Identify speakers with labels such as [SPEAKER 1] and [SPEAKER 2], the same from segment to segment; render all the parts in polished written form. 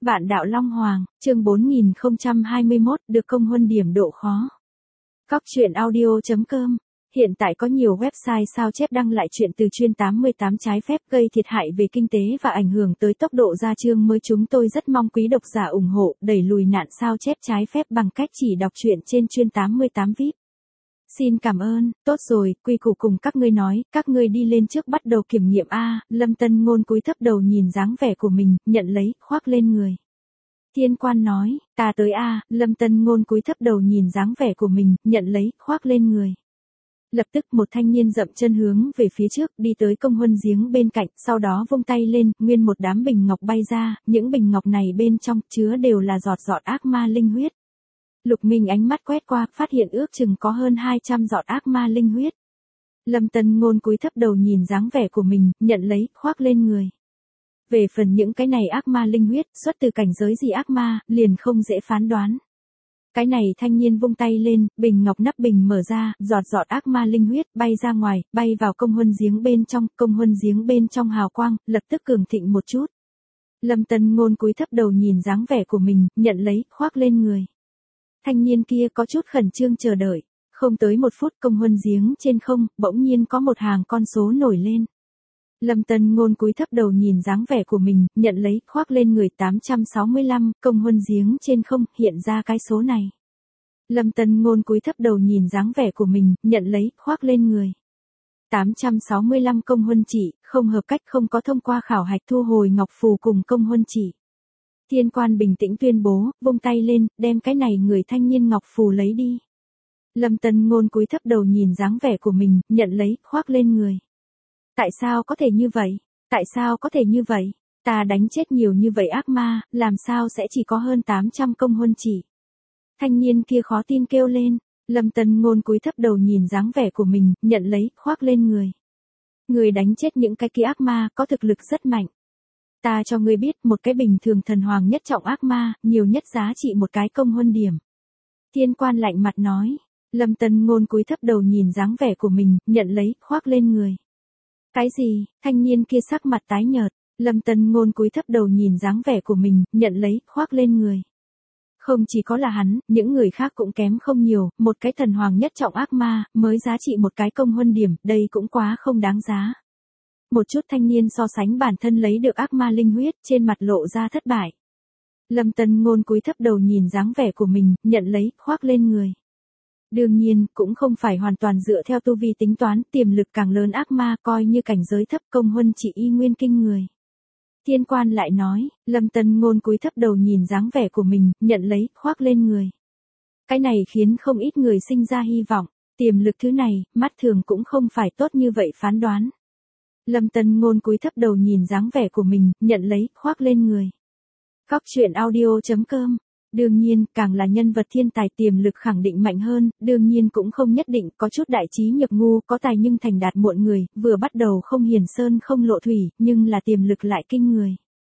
[SPEAKER 1] Vạn đạo Long Hoàng, chương 4021, được công huân điểm độ khó. Góc truyện audio.com. Hiện tại có nhiều website sao chép đăng lại chuyện từ chuyên 88 trái phép gây thiệt hại về kinh tế và ảnh hưởng tới tốc độ ra chương mới. Chúng tôi rất mong quý độc giả ủng hộ, đẩy lùi nạn sao chép trái phép bằng cách chỉ đọc truyện trên chuyên 88 VIP. Xin cảm ơn, tốt rồi, quy củ cùng các ngươi nói, các ngươi đi lên trước bắt đầu kiểm nghiệm a. Lâm Tân Ngôn cúi thấp đầu nhìn dáng vẻ của mình, nhận lấy, khoác lên người. Thiên Quan nói, ta tới a. Lâm Tân Ngôn cúi thấp đầu nhìn dáng vẻ của mình, nhận lấy, khoác lên người. Lập tức một thanh niên dậm chân hướng về phía trước, đi tới công huân giếng bên cạnh, sau đó vung tay lên, nguyên một đám bình ngọc bay ra, những bình ngọc này bên trong chứa đều là giọt giọt ác ma linh huyết. Lục Minh ánh mắt quét qua, phát hiện ước chừng có hơn 200 giọt ác ma linh huyết. Lâm Tân Ngôn cúi thấp đầu nhìn dáng vẻ của mình, nhận lấy, khoác lên người. Về phần những cái này ác ma linh huyết, xuất từ cảnh giới gì ác ma, liền không dễ phán đoán. Cái này thanh niên vung tay lên, bình ngọc nắp bình mở ra, giọt giọt ác ma linh huyết bay ra ngoài, bay vào công huân giếng bên trong, công huân giếng bên trong hào quang, lập tức cường thịnh một chút. Lâm Tân Ngôn cúi thấp đầu nhìn dáng vẻ của mình, nhận lấy, khoác lên người. Thanh niên kia có chút khẩn trương chờ đợi, không tới một phút công huân giếng trên không, bỗng nhiên có một hàng con số nổi lên. Lâm Tân Ngôn cúi thấp đầu nhìn dáng vẻ của mình, nhận lấy, khoác lên người 865, công huân giếng trên không, hiện ra cái số này. Lâm Tân Ngôn cúi thấp đầu nhìn dáng vẻ của mình, nhận lấy, khoác lên người. 865 công huân chỉ, không hợp cách không có thông qua khảo hạch thu hồi ngọc phù cùng công huân chỉ. Thiên Quan bình tĩnh tuyên bố, vung tay lên, đem cái này người thanh niên ngọc phù lấy đi. Lâm Tân Ngôn cúi thấp đầu nhìn dáng vẻ của mình, nhận lấy, khoác lên người. Tại sao có thể như vậy? Tại sao có thể như vậy? Ta đánh chết nhiều như vậy ác ma, làm sao sẽ chỉ có hơn 800 công huân chỉ? Thanh niên kia khó tin kêu lên. Lâm Tân Ngôn cúi thấp đầu nhìn dáng vẻ của mình, nhận lấy, khoác lên người. Người đánh chết những cái kia ác ma, có thực lực rất mạnh. Ta cho ngươi biết, một cái bình thường thần hoàng nhất trọng ác ma, nhiều nhất giá trị một cái công huân điểm. Thiên Quan lạnh mặt nói. Lâm Tân Ngôn cúi thấp đầu nhìn dáng vẻ của mình, nhận lấy, khoác lên người. Cái gì? Thanh niên kia sắc mặt tái nhợt. Lâm Tân Ngôn cúi thấp đầu nhìn dáng vẻ của mình, nhận lấy, khoác lên người. Không chỉ có là hắn, những người khác cũng kém không nhiều, một cái thần hoàng nhất trọng ác ma, mới giá trị một cái công huân điểm, đây cũng quá không đáng giá. Một chút thanh niên so sánh bản thân lấy được ác ma linh huyết, trên mặt lộ ra thất bại. Lâm Tân Ngôn cúi thấp đầu nhìn dáng vẻ của mình, nhận lấy, khoác lên người. Đương nhiên, cũng không phải hoàn toàn dựa theo tu vi tính toán, tiềm lực càng lớn ác ma coi như cảnh giới thấp công huân chỉ y nguyên kinh người. Thiên Quan lại nói, Lâm Tân Ngôn cúi thấp đầu nhìn dáng vẻ của mình, nhận lấy, khoác lên người. Cái này khiến không ít người sinh ra hy vọng, tiềm lực thứ này, mắt thường cũng không phải tốt như vậy phán đoán. Lâm Tân Ngôn cúi thấp đầu nhìn dáng vẻ của mình, nhận lấy, khoác lên người. Góc truyện audio.com. Đương nhiên, càng là nhân vật thiên tài tiềm lực khẳng định mạnh hơn, đương nhiên cũng không nhất định, có chút đại trí nhược ngu, có tài nhưng thành đạt muộn người, vừa bắt đầu không hiển sơn không lộ thủy, nhưng là tiềm lực lại kinh người.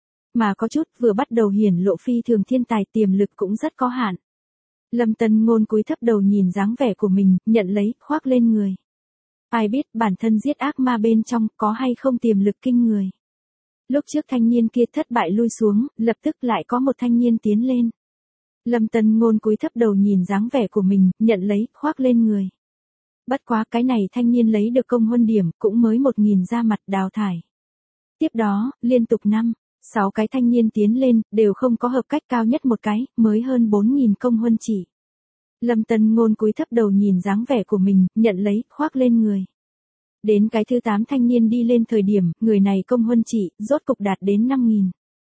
[SPEAKER 1] Mà có chút vừa bắt đầu hiển lộ phi thường thiên tài tiềm lực cũng rất có hạn. Lâm Tân Ngôn cúi thấp đầu nhìn dáng vẻ của mình, nhận lấy, khoác lên người. Ai biết bản thân giết ác ma bên trong có hay không tiềm lực kinh người. Lúc trước thanh niên kia thất bại lui xuống, lập tức lại có một thanh niên tiến lên. Lâm Tân Ngôn cúi thấp đầu nhìn dáng vẻ của mình, nhận lấy, khoác lên người. Bất quá cái này thanh niên lấy được công huân điểm, cũng mới 1000 ra mặt đào thải. Tiếp đó, liên tục 6 cái thanh niên tiến lên, đều không có hợp cách cao nhất một cái, mới hơn 4000 công huân chỉ. Lâm Tân Ngôn cúi thấp đầu nhìn dáng vẻ của mình, nhận lấy, khoác lên người. Đến cái thứ 8 thanh niên đi lên thời điểm, người này công huân chỉ, rốt cục đạt đến 5000.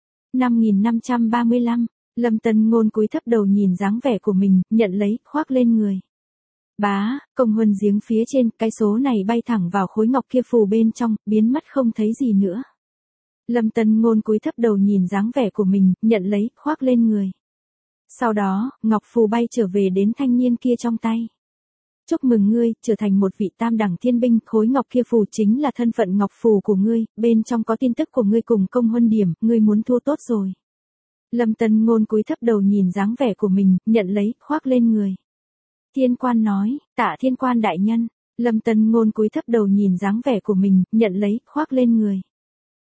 [SPEAKER 1] 5535. Lâm Tân Ngôn cúi thấp đầu nhìn dáng vẻ của mình, nhận lấy, khoác lên người. Bá, công huân giếng phía trên, cái số này bay thẳng vào khối ngọc kia phù bên trong, biến mất không thấy gì nữa. Lâm Tân Ngôn cúi thấp đầu nhìn dáng vẻ của mình, nhận lấy, khoác lên người. Sau đó, ngọc phù bay trở về đến thanh niên kia trong tay. Chúc mừng ngươi, trở thành một vị tam đẳng thiên binh, khối ngọc kia phù chính là thân phận ngọc phù của ngươi, bên trong có tin tức của ngươi cùng công huân điểm, ngươi muốn thua tốt rồi. Lâm Tân Ngôn cúi thấp đầu nhìn dáng vẻ của mình, nhận lấy, khoác lên người. Thiên Quan nói, tạ Thiên Quan đại nhân. Lâm Tân Ngôn cúi thấp đầu nhìn dáng vẻ của mình, nhận lấy, khoác lên người.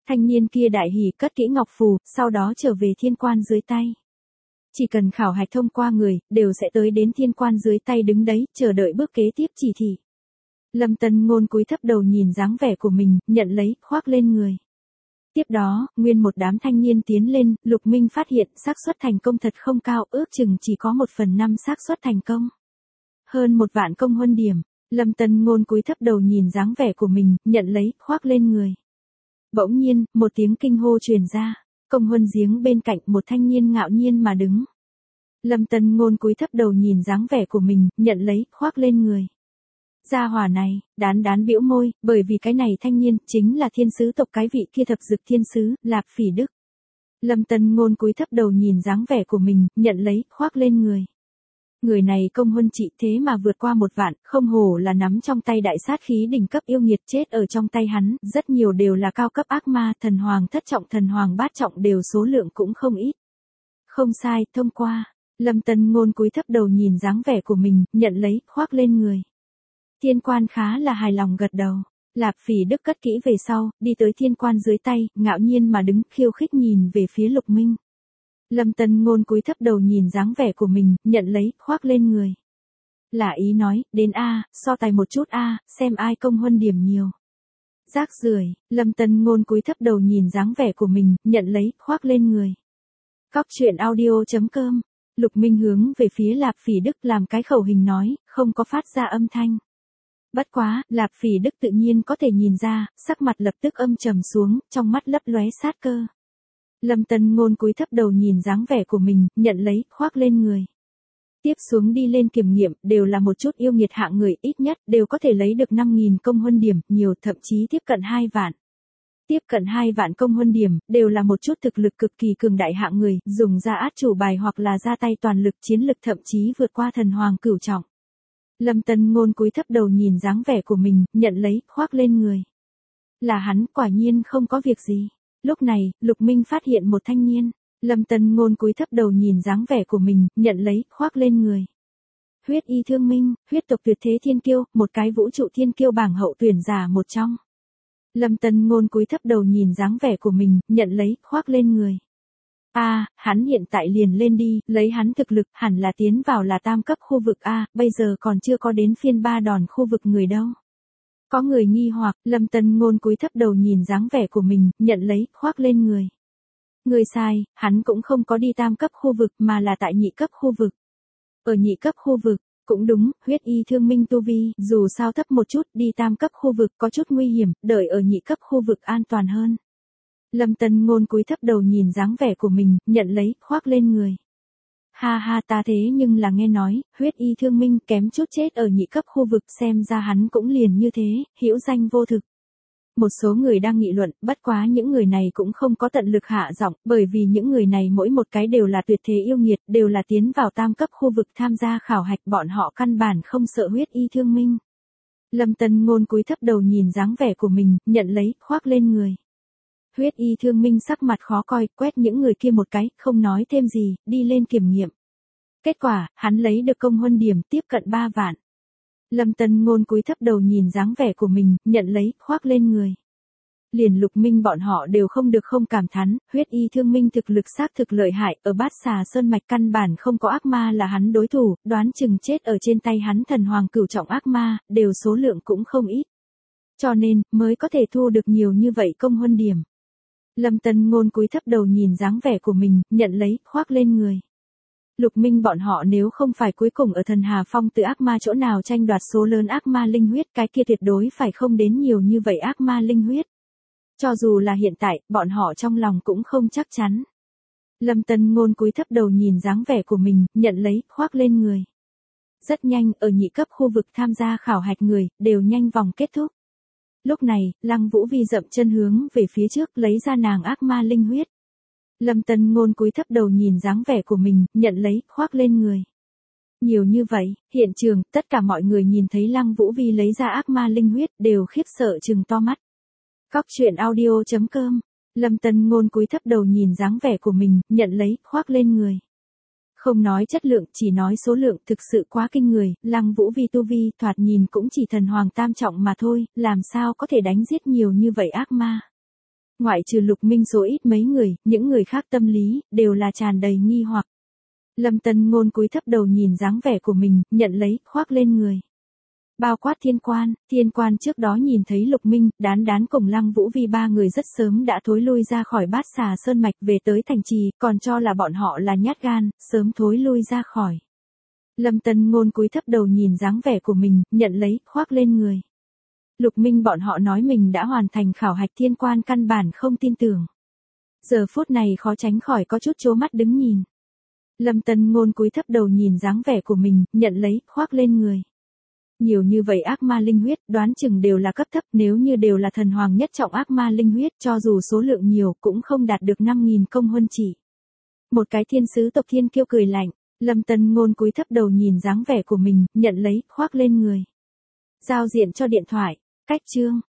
[SPEAKER 1] Thanh niên kia đại hỉ cất kỹ ngọc phù, sau đó trở về thiên quan dưới tay. Chỉ cần khảo hạch thông qua người, đều sẽ tới đến thiên quan dưới tay đứng đấy, chờ đợi bước kế tiếp chỉ thị. Lâm Tân Ngôn cúi thấp đầu nhìn dáng vẻ của mình, nhận lấy, khoác lên người. Tiếp đó, nguyên một đám thanh niên tiến lên, Lục Minh phát hiện xác suất thành công thật không cao, ước chừng chỉ có 1/5 xác suất thành công. Hơn 1 vạn công huân điểm, Lâm Tân Ngôn cúi thấp đầu nhìn dáng vẻ của mình, nhận lấy, khoác lên người. Bỗng nhiên, một tiếng kinh hô truyền ra, công huân giếng bên cạnh một thanh niên ngạo nhiên mà đứng. Lâm Tân Ngôn cúi thấp đầu nhìn dáng vẻ của mình, nhận lấy, khoác lên người. Gia hỏa này, đán bĩu môi, bởi vì cái này thanh niên, chính là thiên sứ tộc cái vị kia thập dực thiên sứ, Lạp Phỉ Đức. Lâm Tân Ngôn cúi thấp đầu nhìn dáng vẻ của mình, nhận lấy, khoác lên người. Người này công huân trị thế mà vượt qua 1 vạn, không hổ là nắm trong tay đại sát khí đỉnh cấp yêu nghiệt, chết ở trong tay hắn, rất nhiều đều là cao cấp ác ma, thần hoàng thất trọng, thần hoàng bát trọng đều số lượng cũng không ít. Không sai, thông qua. Lâm Tân Ngôn cúi thấp đầu nhìn dáng vẻ của mình, nhận lấy, khoác lên người. Thiên quan khá là hài lòng gật đầu. Lạp Phỉ Đức cất kỹ về sau, đi tới thiên quan dưới tay, ngạo nhiên mà đứng, khiêu khích nhìn về phía Lục Minh. Lâm Tân Ngôn cúi thấp đầu nhìn dáng vẻ của mình, nhận lấy, khoác lên người. Là ý nói, đến A, so tài một chút A, xem ai công huân điểm nhiều. Rác rưởi. Lâm Tân Ngôn cúi thấp đầu nhìn dáng vẻ của mình, nhận lấy, khoác lên người. Cóc truyện audio.com. Lục Minh hướng về phía Lạp Phỉ Đức làm cái khẩu hình nói, không có phát ra âm thanh. Bất quá, Lạp Phỉ Đức tự nhiên có thể nhìn ra, sắc mặt lập tức âm trầm xuống, trong mắt lấp lóe sát cơ. Lâm Tân Ngôn cúi thấp đầu nhìn dáng vẻ của mình, nhận lấy, khoác lên người. Tiếp xuống đi lên kiểm nghiệm, đều là một chút yêu nghiệt hạng người, ít nhất, đều có thể lấy được 5.000 công huân điểm, nhiều thậm chí tiếp cận 2 vạn. Tiếp cận 2 vạn công huân điểm, đều là một chút thực lực cực kỳ cường đại hạng người, dùng ra át chủ bài hoặc là ra tay toàn lực chiến lực thậm chí vượt qua thần hoàng cửu trọng. Lâm Tân Ngôn cúi thấp đầu nhìn dáng vẻ của mình, nhận lấy, khoác lên người. Là hắn, quả nhiên không có việc gì. Lúc này, Lục Minh phát hiện một thanh niên. Lâm Tân Ngôn cúi thấp đầu nhìn dáng vẻ của mình, nhận lấy, khoác lên người. Huyết Y Thương Minh, huyết tộc tuyệt thế thiên kiêu, một cái vũ trụ thiên kiêu bảng hậu tuyển giả một trong. Lâm Tân Ngôn cúi thấp đầu nhìn dáng vẻ của mình, nhận lấy, khoác lên người. Hắn hiện tại liền lên đi, lấy hắn thực lực, hẳn là tiến vào là tam cấp khu vực A, bây giờ còn chưa có đến phiên 3 đòn khu vực người đâu. Có người nghi hoặc, Lâm Tân Ngôn cúi thấp đầu nhìn dáng vẻ của mình, nhận lấy, khoác lên người. Người sai, hắn cũng không có đi tam cấp khu vực mà là tại nhị cấp khu vực. Ở nhị cấp khu vực, cũng đúng, huyết y thương minh tu vi, dù sao thấp một chút, đi tam cấp khu vực có chút nguy hiểm, đợi ở nhị cấp khu vực an toàn hơn. Lâm Tân Ngôn cúi thấp đầu nhìn dáng vẻ của mình, nhận lấy, khoác lên người. Ha ha, ta thế nhưng là nghe nói, huyết y thương minh kém chút chết ở nhị cấp khu vực, xem ra hắn cũng liền như thế, hữu danh vô thực. Một số người đang nghị luận, bất quá những người này cũng không có tận lực hạ giọng, bởi vì những người này mỗi một cái đều là tuyệt thế yêu nghiệt, đều là tiến vào tam cấp khu vực tham gia khảo hạch, bọn họ căn bản không sợ huyết y thương minh. Lâm Tân Ngôn cúi thấp đầu nhìn dáng vẻ của mình, nhận lấy, khoác lên người. Huyết y thương minh sắc mặt khó coi, quét những người kia một cái, không nói thêm gì, đi lên kiểm nghiệm. Kết quả, hắn lấy được công huân điểm, tiếp cận 3 vạn. Lâm Tân Ngôn cúi thấp đầu nhìn dáng vẻ của mình, nhận lấy, khoác lên người. Liền Lục Minh bọn họ đều không được không cảm thán, huyết y thương minh thực lực xác thực lợi hại, ở Bát Xà Sơn mạch căn bản không có ác ma là hắn đối thủ, đoán chừng chết ở trên tay hắn thần hoàng cửu trọng ác ma, đều số lượng cũng không ít. Cho nên, mới có thể thu được nhiều như vậy công huân điểm. Lâm Tân Ngôn cúi thấp đầu nhìn dáng vẻ của mình, nhận lấy, khoác lên người. Lục Minh bọn họ nếu không phải cuối cùng ở Thần Hà Phong từ ác ma chỗ nào tranh đoạt số lớn ác ma linh huyết, cái kia tuyệt đối phải không đến nhiều như vậy ác ma linh huyết. Cho dù là hiện tại, bọn họ trong lòng cũng không chắc chắn. Lâm Tân Ngôn cúi thấp đầu nhìn dáng vẻ của mình, nhận lấy, khoác lên người. Rất nhanh, ở nhị cấp khu vực tham gia khảo hạch người, đều nhanh vòng kết thúc. Lúc này, Lăng Vũ Vi dậm chân hướng về phía trước, lấy ra nàng ác ma linh huyết. Lâm Tân Ngôn cúi thấp đầu nhìn dáng vẻ của mình, nhận lấy, khoác lên người. Nhiều như vậy, hiện trường, tất cả mọi người nhìn thấy Lăng Vũ Vi lấy ra ác ma linh huyết, đều khiếp sợ trừng to mắt. Cóc truyện audio.com. Lâm Tân Ngôn cúi thấp đầu nhìn dáng vẻ của mình, nhận lấy, khoác lên người. Không nói chất lượng, chỉ nói số lượng, thực sự quá kinh người, Lăng Vũ Vi tu vi, thoạt nhìn cũng chỉ thần hoàng tam trọng mà thôi, làm sao có thể đánh giết nhiều như vậy ác ma. Ngoại trừ Lục Minh số ít mấy người, những người khác tâm lý, đều là tràn đầy nghi hoặc. Lâm Tân Ngôn cúi thấp đầu nhìn dáng vẻ của mình, nhận lấy, khoác lên người. Bao quát Thiên Quan trước đó nhìn thấy Lục Minh, Đán Đán cùng Lăng Vũ Vi ba người rất sớm đã thối lui ra khỏi Bát Xà Sơn Mạch về tới thành trì, còn cho là bọn họ là nhát gan, sớm thối lui ra khỏi. Lâm Tân Ngôn cúi thấp đầu nhìn dáng vẻ của mình, nhận lấy, khoác lên người. Lục Minh bọn họ nói mình đã hoàn thành khảo hạch, Thiên Quan căn bản không tin tưởng. Giờ phút này khó tránh khỏi có chút trố mắt đứng nhìn. Lâm Tân Ngôn cúi thấp đầu nhìn dáng vẻ của mình, nhận lấy, khoác lên người. Nhiều như vậy ác ma linh huyết, đoán chừng đều là cấp thấp, nếu như đều là thần hoàng nhất trọng ác ma linh huyết, cho dù số lượng nhiều, cũng không đạt được 5.000 công huân chỉ. Một cái thiên sứ tộc Thiên Kiêu cười lạnh, Lâm Tân Ngôn cúi thấp đầu nhìn dáng vẻ của mình, nhận lấy, khoác lên người. Giao diện cho điện thoại, cách chương.